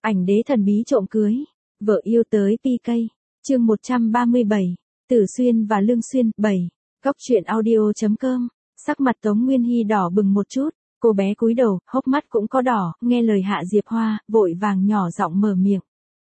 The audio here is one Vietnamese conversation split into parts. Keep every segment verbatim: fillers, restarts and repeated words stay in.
Ảnh đế thần bí trộm cưới. Vợ yêu tới pê ca. Chương một trăm ba mươi bảy. Tử Xuyên và Lương Xuyên. bảy. Góc truyện audio chấm com. Sắc mặt Tống Nguyên Hy đỏ bừng một chút. Cô bé cúi đầu, hốc mắt cũng có đỏ, nghe lời Hạ Diệp Hoa, vội vàng nhỏ giọng mở miệng.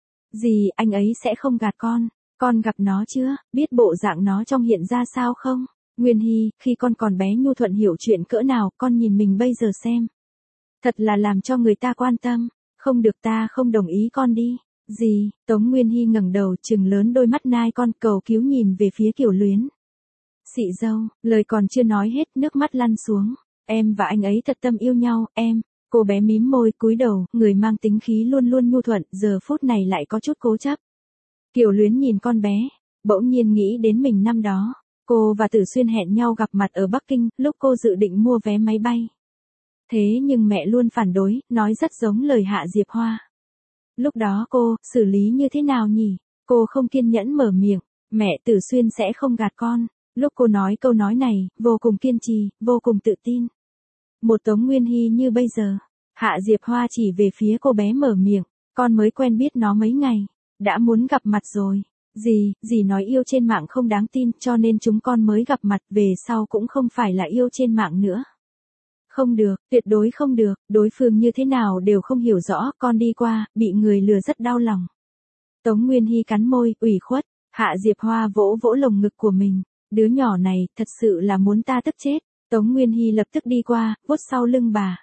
Dì, anh ấy sẽ không gạt con. Con gặp nó chưa, biết bộ dạng nó trong hiện ra sao không? Nguyên Hy, khi con còn bé nhu thuận hiểu chuyện cỡ nào, con nhìn mình bây giờ xem. Thật là làm cho người ta quan tâm. Không được, ta không đồng ý, con đi. Dì, Tống Nguyên Hy ngẩng đầu trừng lớn đôi mắt nai con cầu cứu nhìn về phía Kiều Luyến. Chị dâu, lời còn chưa nói hết nước mắt lăn xuống. Em và anh ấy thật tâm yêu nhau, em. Cô bé mím môi cúi đầu, người mang tính khí luôn luôn nhu thuận, giờ phút này lại có chút cố chấp. Kiều Luyến nhìn con bé, bỗng nhiên nghĩ đến mình năm đó. Cô và Tử Xuyên hẹn nhau gặp mặt ở Bắc Kinh, lúc cô dự định mua vé máy bay. Thế nhưng mẹ luôn phản đối, nói rất giống lời Hạ Diệp Hoa. Lúc đó cô, xử lý như thế nào nhỉ? Cô không kiên nhẫn mở miệng, mẹ Tử Xuyên sẽ không gạt con. Lúc cô nói câu nói này, vô cùng kiên trì, vô cùng tự tin. Một Tống Nguyên Hy như bây giờ. Hạ Diệp Hoa chỉ về phía cô bé mở miệng, con mới quen biết nó mấy ngày, đã muốn gặp mặt rồi. Dì, dì nói yêu trên mạng không đáng tin, cho nên chúng con mới gặp mặt, về sau cũng không phải là yêu trên mạng nữa. Không được, tuyệt đối không được, đối phương như thế nào đều không hiểu rõ, con đi qua, bị người lừa rất đau lòng. Tống Nguyên Hy cắn môi, ủy khuất. Hạ Diệp Hoa vỗ vỗ lồng ngực của mình, đứa nhỏ này, thật sự là muốn ta tức chết. Tống Nguyên Hy lập tức đi qua, vuốt sau lưng bà.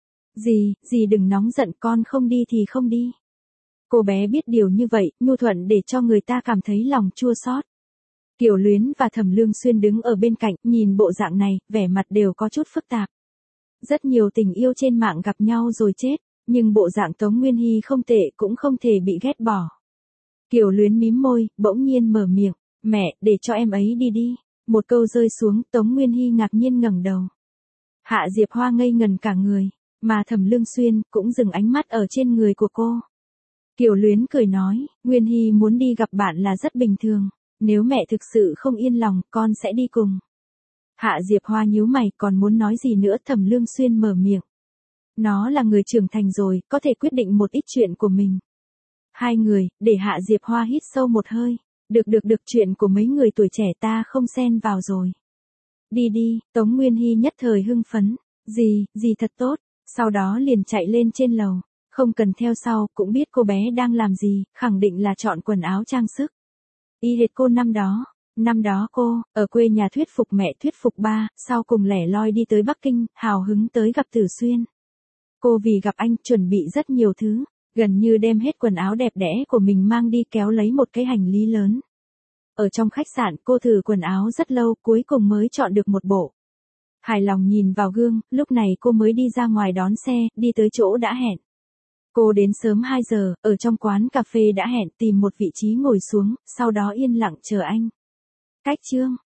Dì, dì đừng nóng giận, con không đi thì không đi. Cô bé biết điều như vậy, nhu thuận để cho người ta cảm thấy lòng chua xót. Kiều Luyến và Thẩm Lương Xuyên đứng ở bên cạnh, nhìn bộ dạng này, vẻ mặt đều có chút phức tạp. Rất nhiều tình yêu trên mạng gặp nhau rồi chết, nhưng bộ dạng Tống Nguyên Hy không tệ cũng không thể bị ghét bỏ. Kiều Luyến mím môi, bỗng nhiên mở miệng, mẹ, để cho em ấy đi đi. Một câu rơi xuống, Tống Nguyên Hy ngạc nhiên ngẩng đầu. Hạ Diệp Hoa ngây ngần cả người, mà Thẩm Lương Xuyên cũng dừng ánh mắt ở trên người của cô. Kiều Luyến cười nói, Nguyên Hy muốn đi gặp bạn là rất bình thường, nếu mẹ thực sự không yên lòng, con sẽ đi cùng. Hạ Diệp Hoa nhíu mày, còn muốn nói gì nữa. Thẩm Lương Xuyên mở miệng. Nó là người trưởng thành rồi, có thể quyết định một ít chuyện của mình. Hai người, để Hạ Diệp Hoa hít sâu một hơi. Được được được, chuyện của mấy người tuổi trẻ ta không xen vào rồi. Đi đi, Tống Nguyên Hy nhất thời hưng phấn. Dì, dì thật tốt. Sau đó liền chạy lên trên lầu. Không cần theo sau, cũng biết cô bé đang làm gì, khẳng định là chọn quần áo trang sức. Y hệt cô năm đó. Năm đó cô, ở quê nhà thuyết phục mẹ thuyết phục ba, sau cùng lẻ loi đi tới Bắc Kinh, hào hứng tới gặp Tử Xuyên. Cô vì gặp anh, chuẩn bị rất nhiều thứ, gần như đem hết quần áo đẹp đẽ của mình mang đi, kéo lấy một cái hành lý lớn. Ở trong khách sạn, cô thử quần áo rất lâu, cuối cùng mới chọn được một bộ. Hài lòng nhìn vào gương, lúc này cô mới đi ra ngoài đón xe, đi tới chỗ đã hẹn. Cô đến sớm hai giờ, ở trong quán cà phê đã hẹn, tìm một vị trí ngồi xuống, sau đó yên lặng chờ anh. Cách chương.